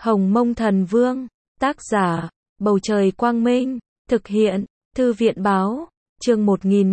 Hồng Mông Thần Vương, tác giả, Bầu Trời Quang Minh, thực hiện, Thư viện Báo, chương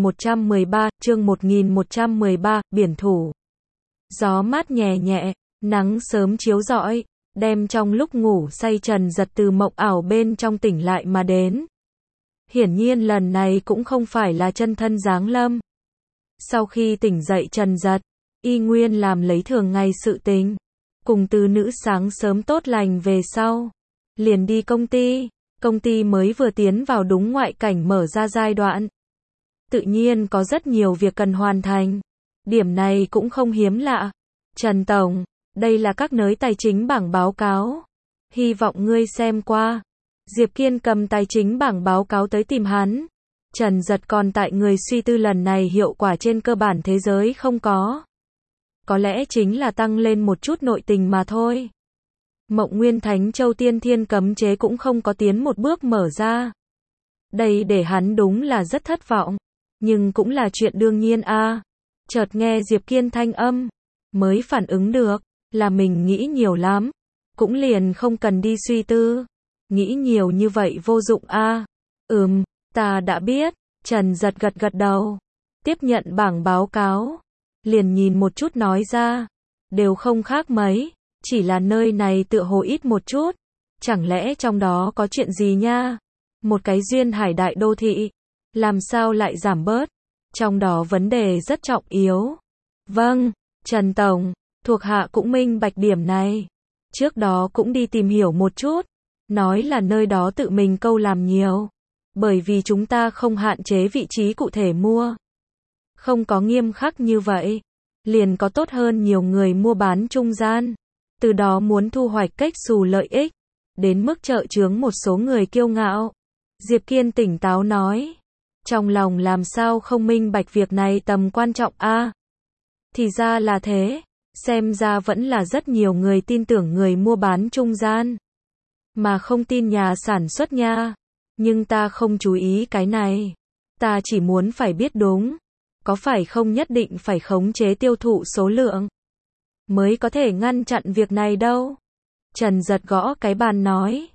1113, biển thủ. Gió mát nhẹ nhẹ, nắng sớm chiếu rọi, đem trong lúc ngủ say Trần Dật từ mộng ảo bên trong tỉnh lại mà đến. Hiển nhiên lần này cũng không phải là chân thân giáng lâm. Sau khi tỉnh dậy Trần Dật, y nguyên làm lấy thường ngày sự tình. Cùng từ nữ sáng sớm tốt lành về sau, liền đi công ty mới vừa tiến vào đúng ngoại cảnh mở ra giai đoạn. Tự nhiên có rất nhiều việc cần hoàn thành. Điểm này cũng không hiếm lạ. Trần Tổng, đây là các nới tài chính bảng báo cáo. Hy vọng ngươi xem qua. Diệp Kiên cầm tài chính bảng báo cáo tới tìm hắn. Trần Dật còn tại người suy tư lần này hiệu quả trên cơ bản thế giới không có. Có lẽ chính là tăng lên một chút nội tình mà thôi. Mộng Nguyên Thánh Châu Tiên Thiên cấm chế cũng không có tiến một bước mở ra. Đây để hắn đúng là rất thất vọng. Nhưng cũng là chuyện đương nhiên a. Chợt nghe Diệp Kiên thanh âm, mới phản ứng được, là mình nghĩ nhiều lắm. Cũng liền không cần đi suy tư. Nghĩ nhiều như vậy vô dụng a. Ta đã biết. Trần Dật gật đầu. Tiếp nhận bảng báo cáo. Liền nhìn một chút nói ra. Đều không khác mấy. Chỉ là nơi này tựa hồ ít một chút. Chẳng lẽ trong đó có chuyện gì nha? Một cái duyên hải đại đô thị. Làm sao lại giảm bớt? Trong đó vấn đề rất trọng yếu. Vâng, Trần Tổng. Thuộc hạ cũng minh bạch điểm này. Trước đó cũng đi tìm hiểu một chút. Nói là nơi đó tự mình câu làm nhiều. Bởi vì chúng ta không hạn chế vị trí cụ thể mua. Không có nghiêm khắc như vậy. Liền có tốt hơn nhiều người mua bán trung gian. Từ đó muốn thu hoạch cách xù lợi ích. Đến mức trợ chướng một số người kiêu ngạo. Diệp Kiên tỉnh táo nói. Trong lòng làm sao không minh bạch việc này tầm quan trọng a. Thì ra là thế. Xem ra vẫn là rất nhiều người tin tưởng người mua bán trung gian. Mà không tin nhà sản xuất nha. Nhưng ta không chú ý cái này. Ta chỉ muốn phải biết đúng. Có phải không nhất định phải khống chế tiêu thụ số lượng. Mới có thể ngăn chặn việc này đâu. Trần Dật gõ cái bàn nói.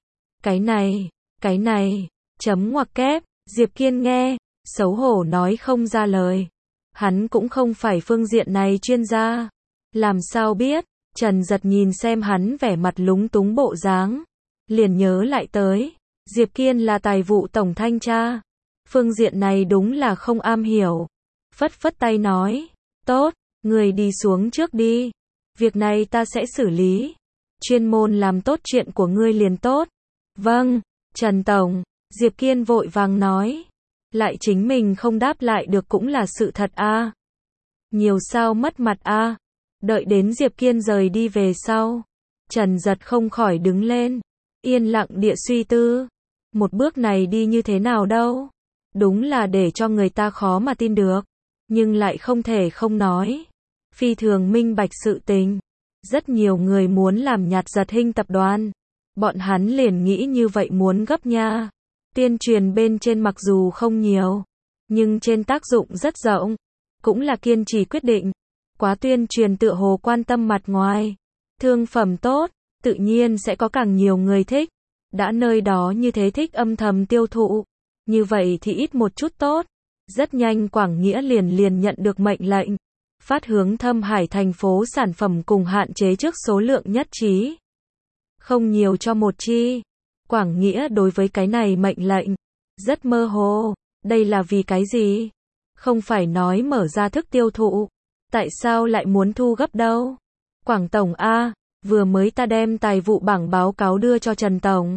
Cái này, chấm ngoặc kép. Diệp Kiên nghe, xấu hổ nói không ra lời. Hắn cũng không phải phương diện này chuyên gia. Làm sao biết, Trần Dật nhìn xem hắn vẻ mặt lúng túng bộ dáng. Liền nhớ lại tới, Diệp Kiên là tài vụ tổng thanh tra. Phương diện này đúng là không am hiểu. Phất tay nói, tốt, người đi xuống trước đi. Việc này ta sẽ xử lý. Chuyên môn làm tốt chuyện của ngươi liền tốt. Vâng, Trần Tổng, Diệp Kiên vội vàng nói. Lại chính mình không đáp lại được cũng là sự thật a. Nhiều sao mất mặt a. Đợi đến Diệp Kiên rời đi về sau. Trần Dật không khỏi đứng lên. Yên lặng địa suy tư. Một bước này đi như thế nào đâu. Đúng là để cho người ta khó mà tin được. Nhưng lại không thể không nói. Phi thường minh bạch sự tình. Rất nhiều người muốn làm nhạt Giật Hinh tập đoàn. Bọn hắn liền nghĩ như vậy muốn gấp nha. Tuyên truyền bên trên mặc dù không nhiều. Nhưng trên tác dụng rất rộng. Cũng là kiên trì quyết định. Quá tuyên truyền tựa hồ quan tâm mặt ngoài. Thương phẩm tốt, tự nhiên sẽ có càng nhiều người thích. Đã nơi đó như thế thích âm thầm tiêu thụ. Như vậy thì ít một chút tốt. Rất nhanh Quảng Nghĩa liền nhận được mệnh lệnh. Phát hướng Thâm Hải thành phố sản phẩm cùng hạn chế trước số lượng nhất trí. Không nhiều cho một chi. Quảng Nghĩa đối với cái này mệnh lệnh. Rất mơ hồ. Đây là vì cái gì? Không phải nói mở ra thức tiêu thụ. Tại sao lại muốn thu gấp đâu? Quảng Tổng a, vừa mới ta đem tài vụ bảng báo cáo đưa cho Trần Tổng.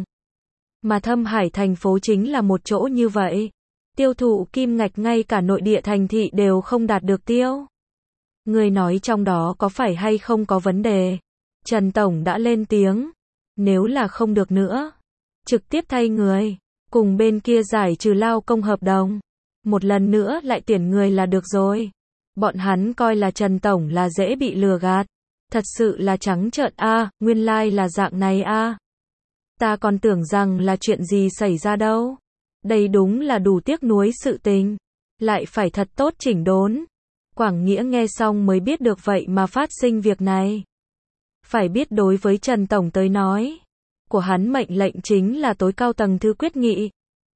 Mà Thâm Hải thành phố chính là một chỗ như vậy. Tiêu thụ kim ngạch ngay cả nội địa thành thị đều không đạt được tiêu. Người nói trong đó có phải hay không có vấn đề? Trần Tổng đã lên tiếng. Nếu là không được nữa, trực tiếp thay người. Cùng bên kia giải trừ lao công hợp đồng. Một lần nữa lại tuyển người là được rồi. Bọn hắn coi là Trần Tổng là dễ bị lừa gạt. Thật sự là trắng trợn a, nguyên lai là dạng này a. Ta còn tưởng rằng là chuyện gì xảy ra đâu. Đây đúng là đủ tiếc nuối sự tình. Lại phải thật tốt chỉnh đốn. Quảng Nghĩa nghe xong mới biết được vậy mà phát sinh việc này. Phải biết đối với Trần Tổng tới nói. của hắn mệnh lệnh chính là tối cao tầng thứ quyết nghị.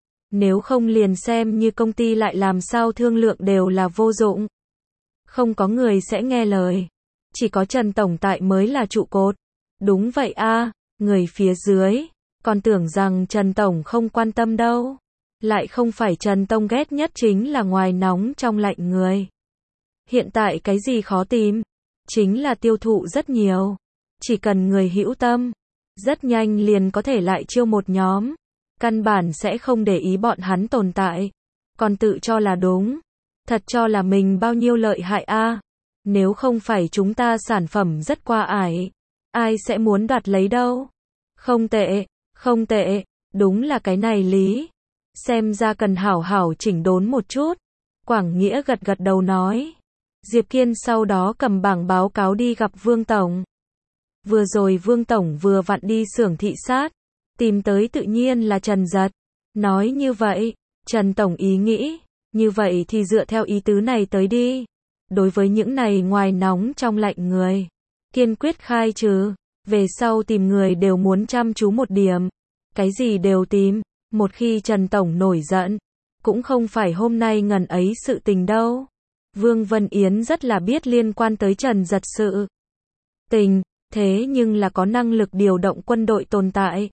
Nếu không liền xem như công ty lại làm sao thương lượng đều là vô dụng. Không có người sẽ nghe lời. Chỉ có Trần Tổng Tại mới là trụ cột. Đúng vậy a, người phía dưới. Còn tưởng rằng Trần Tổng không quan tâm đâu. Lại không phải Trần Tông ghét nhất chính là ngoài nóng trong lạnh người. Hiện tại cái gì khó tìm? Chính là tiêu thụ rất nhiều. Chỉ cần người hữu tâm. Rất nhanh liền có thể lại chiêu một nhóm. Căn bản sẽ không để ý bọn hắn tồn tại. Còn tự cho là đúng. Thật cho là mình bao nhiêu lợi hại a. Nếu không phải chúng ta sản phẩm rất qua ải. Ai sẽ muốn đoạt lấy đâu. Không tệ, không tệ. Đúng là cái này lý. Xem ra cần hảo hảo chỉnh đốn một chút. Quảng Nghĩa gật gật đầu nói. Diệp Kiên sau đó cầm bảng báo cáo đi gặp Vương Tổng. Vừa rồi Vương Tổng vừa vặn đi xưởng thị sát. Tìm tới tự nhiên là Trần Dật. Nói như vậy, Trần Tổng ý nghĩ. Như vậy thì dựa theo ý tứ này tới đi. Đối với những này ngoài nóng trong lạnh người. Kiên quyết khai trừ. Về sau tìm người đều muốn chăm chú một điểm. Cái gì đều tìm. Một khi Trần Tổng nổi giận. Cũng không phải hôm nay ngần ấy sự tình đâu. Vương Vân Yến rất là biết liên quan tới Trần Dật sự tình. Thế nhưng là có năng lực điều động quân đội tồn tại.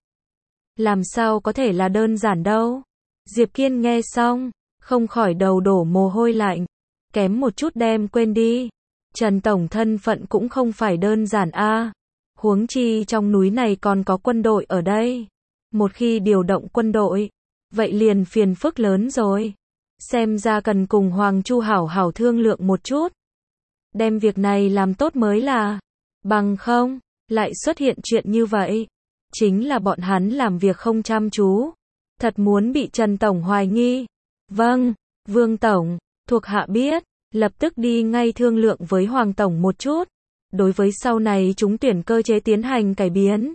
Làm sao có thể là đơn giản đâu. Diệp Kiên nghe xong. Không khỏi đầu đổ mồ hôi lạnh. Kém một chút đem quên đi. Trần Tổng thân phận cũng không phải đơn giản a. Huống chi trong núi này còn có quân đội ở đây. Một khi điều động quân đội. Vậy liền phiền phức lớn rồi. Xem ra cần cùng Hoàng Chu hảo hảo thương lượng một chút. Đem việc này làm tốt mới là. Bằng không, lại xuất hiện chuyện như vậy. Chính là bọn hắn làm việc không chăm chú. Thật muốn bị Trần Tổng hoài nghi. Vâng, Vương Tổng, thuộc hạ biết. Lập tức đi ngay thương lượng với Hoàng Tổng một chút. Đối với sau này chúng tuyển cơ chế tiến hành cải biến.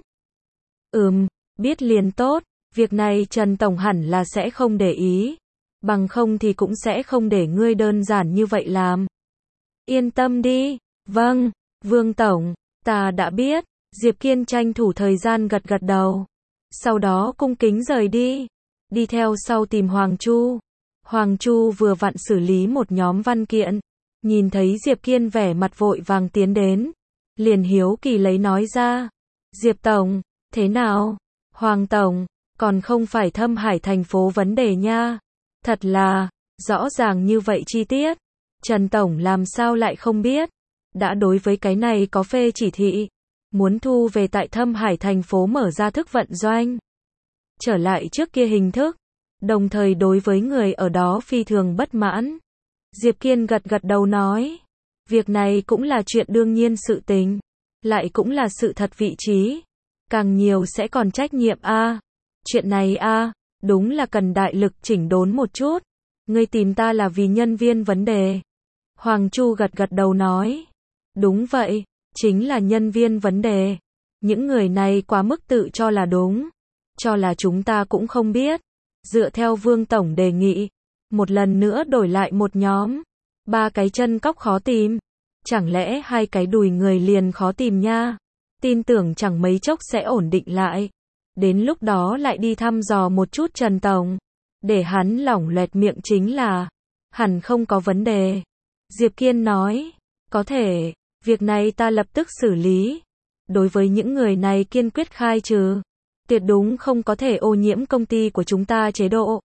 Biết liền tốt. Việc này Trần Tổng hẳn là sẽ không để ý. Bằng không thì cũng sẽ không để ngươi đơn giản như vậy làm. Yên tâm đi. Vâng, Vương Tổng, ta đã biết. Diệp Kiên tranh thủ thời gian gật gật đầu. Sau đó cung kính rời đi. Đi theo sau tìm Hoàng Chu. Hoàng Chu vừa vặn xử lý một nhóm văn kiện. Nhìn thấy Diệp Kiên vẻ mặt vội vàng tiến đến. Liền hiếu kỳ lấy nói ra. Diệp Tổng, thế nào? Hoàng Tổng, còn không phải Thâm Hải thành phố vấn đề nha. Thật là, rõ ràng như vậy chi tiết. Trần Tổng làm sao lại không biết. Đã đối với cái này có phê chỉ thị. Muốn thu về tại Thâm Hải thành phố mở ra thức vận doanh. Trở lại trước kia hình thức. Đồng thời đối với người ở đó phi thường bất mãn. Diệp Kiên gật gật đầu nói. Việc này cũng là chuyện đương nhiên sự tình. Lại cũng là sự thật vị trí. Càng nhiều sẽ còn trách nhiệm a. Chuyện này a, đúng là cần đại lực chỉnh đốn một chút. Ngươi tìm ta là vì nhân viên vấn đề. Hoàng Chu gật gật đầu nói. Đúng vậy, chính là nhân viên vấn đề. Những người này quá mức tự cho là đúng. Cho là chúng ta cũng không biết. Dựa theo Vương Tổng đề nghị. Một lần nữa đổi lại một nhóm. 3 cái chân cóc khó tìm. Chẳng lẽ 2 cái đùi người liền khó tìm nha. Tin tưởng chẳng mấy chốc sẽ ổn định lại. Đến lúc đó lại đi thăm dò một chút Trần Tổng. Để hắn lỏng loẹt miệng chính là. Hẳn không có vấn đề. Diệp Kiên nói. Có thể, việc này ta lập tức xử lý. Đối với những người này kiên quyết khai trừ. Tuyệt đúng không có thể ô nhiễm công ty của chúng ta chế độ.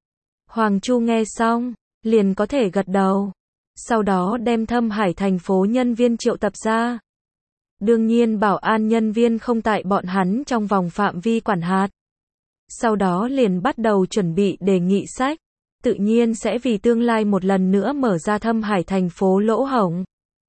Hoàng Chu nghe xong, liền có thể gật đầu. Sau đó đem Thâm Hải thành phố nhân viên triệu tập ra. Đương nhiên bảo an nhân viên không tại bọn hắn trong vòng phạm vi quản hạt. Sau đó liền bắt đầu chuẩn bị đề nghị sách. Tự nhiên sẽ vì tương lai một lần nữa mở ra Thâm Hải thành phố lỗ hổng.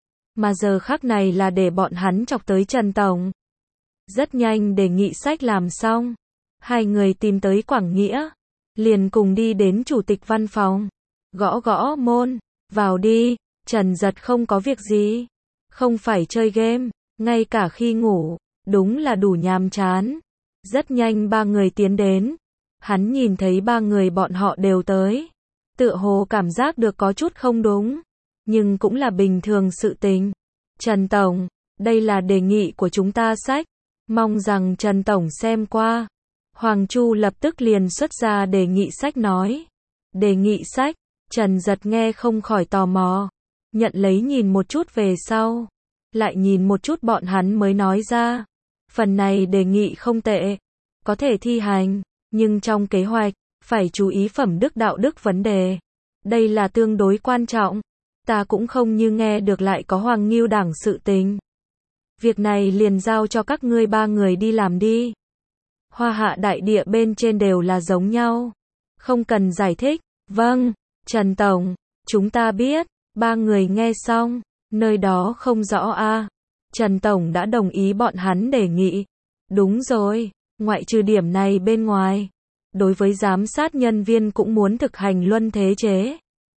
Mà giờ khắc này là để bọn hắn chọc tới Trần Tổng. Rất nhanh đề nghị sách làm xong. 2 người tìm tới Quảng Nghĩa. Liền cùng đi đến chủ tịch văn phòng. Gõ gõ môn. Vào đi. Trần Dật không có việc gì. Không phải chơi game. Ngay cả khi ngủ. Đúng là đủ nhàm chán. Rất nhanh 3 người tiến đến. Hắn nhìn thấy 3 người bọn họ đều tới. Tựa hồ cảm giác được có chút không đúng. Nhưng cũng là bình thường sự tình. Trần Tổng, đây là đề nghị của chúng ta sách. Mong rằng Trần Tổng xem qua. Hoàng Chu lập tức liền xuất ra đề nghị sách nói. Đề nghị sách, Trần Giật nghe không khỏi tò mò. Nhận lấy nhìn một chút về sau. Lại nhìn một chút bọn hắn mới nói ra. Phần này đề nghị không tệ. Có thể thi hành, nhưng trong kế hoạch, phải chú ý phẩm đức đạo đức vấn đề. Đây là tương đối quan trọng. Ta cũng không như nghe được lại có Hoàng Ngưu Đảng sự tình. Việc này liền giao cho các ngươi ba người đi làm đi. Hoa Hạ đại địa bên trên đều là giống nhau. Không cần giải thích. Vâng, Trần Tổng, chúng ta biết. Ba người nghe xong, nơi đó không rõ a. Trần Tổng đã đồng ý bọn hắn đề nghị. Đúng rồi, ngoại trừ điểm này bên ngoài. Đối với giám sát nhân viên cũng muốn thực hành luân thế chế.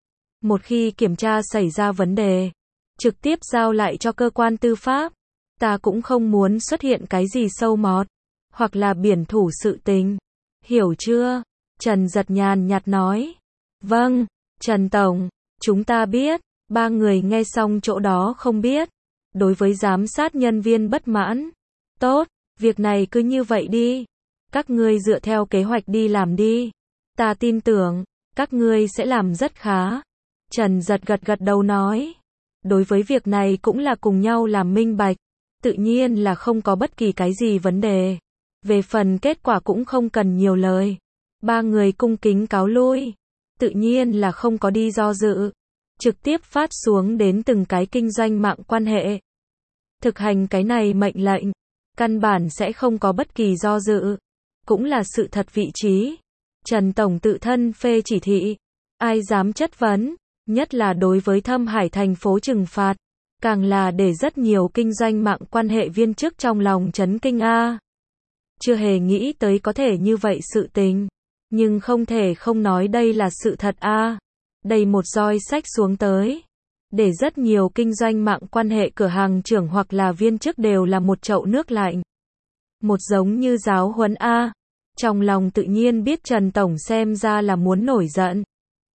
Một khi kiểm tra xảy ra vấn đề, trực tiếp giao lại cho cơ quan tư pháp. Ta cũng không muốn xuất hiện cái gì sâu mọt, hoặc là biển thủ sự tình. Hiểu chưa? Trần Giật nhàn nhạt nói. Vâng, Trần Tổng, chúng ta biết. Ba người nghe xong chỗ đó không biết. Đối với giám sát nhân viên bất mãn. Tốt, việc này cứ như vậy đi. Các ngươi dựa theo kế hoạch đi làm đi. Ta tin tưởng, các ngươi sẽ làm rất khá. Trần Giật gật gật đầu nói. Đối với việc này cũng là cùng nhau làm minh bạch. Tự nhiên là không có bất kỳ cái gì vấn đề. Về phần kết quả cũng không cần nhiều lời. Ba người cung kính cáo lui. Tự nhiên là không có đi do dự. Trực tiếp phát xuống đến từng cái kinh doanh mạng quan hệ. Thực hành cái này mệnh lệnh. Căn bản sẽ không có bất kỳ do dự. Cũng là sự thật vị trí. Trần Tổng tự thân phê chỉ thị. Ai dám chất vấn. Nhất là đối với Thâm Hải thành phố trừng phạt. Càng là để rất nhiều kinh doanh mạng quan hệ viên chức trong lòng chấn kinh a. Chưa hề nghĩ tới có thể như vậy sự tình. Nhưng không thể không nói đây là sự thật a. Đây một roi sách xuống tới. Để rất nhiều kinh doanh mạng quan hệ cửa hàng trưởng hoặc là viên chức đều là một chậu nước lạnh. Một giống như giáo huấn a. Trong lòng tự nhiên biết Trần Tổng xem ra là muốn nổi giận.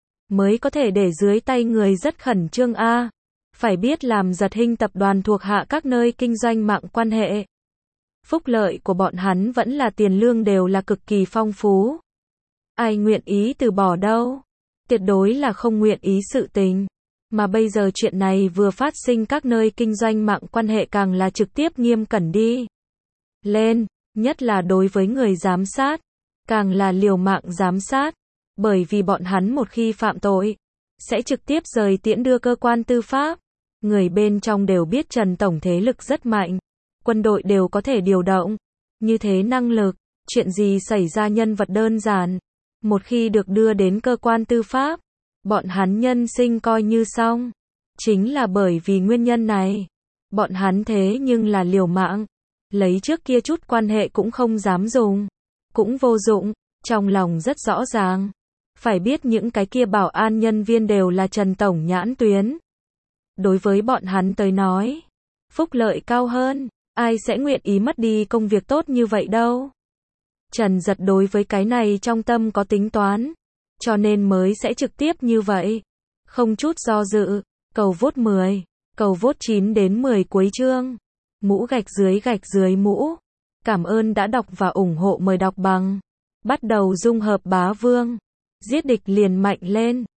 Mới có thể để dưới tay người rất khẩn trương a. Phải biết làm Giật Hinh tập đoàn thuộc hạ các nơi kinh doanh mạng quan hệ. Phúc lợi của bọn hắn vẫn là tiền lương đều là cực kỳ phong phú. Ai nguyện ý từ bỏ đâu? Tuyệt đối là không nguyện ý sự tình. Mà bây giờ chuyện này vừa phát sinh các nơi kinh doanh mạng quan hệ càng là trực tiếp nghiêm cẩn đi lên, nhất là đối với người giám sát, càng là liều mạng giám sát, bởi vì bọn hắn một khi phạm tội, sẽ trực tiếp rời tiễn đưa cơ quan tư pháp. Người bên trong đều biết Trần Tổng thế lực rất mạnh, quân đội đều có thể điều động, như thế năng lực, chuyện gì xảy ra nhân vật đơn giản, một khi được đưa đến cơ quan tư pháp, bọn hắn nhân sinh coi như xong. Chính là bởi vì nguyên nhân này, bọn hắn thế nhưng là liều mạng, lấy trước kia chút quan hệ cũng không dám dùng, cũng vô dụng, trong lòng rất rõ ràng. Phải biết những cái kia bảo an nhân viên đều là Trần Tổng nhãn tuyến. Đối với bọn hắn tới nói, phúc lợi cao hơn, ai sẽ nguyện ý mất đi công việc tốt như vậy đâu. Trần Giật đối với cái này trong tâm có tính toán, cho nên mới sẽ trực tiếp như vậy. Không chút do dự, cầu vote 10, cầu vote 9 đến 10 cuối chương. Mũ gạch dưới mũ. Cảm ơn đã đọc và ủng hộ, mời đọc bằng. Bắt đầu dung hợp bá vương. Giết địch liền mạnh lên.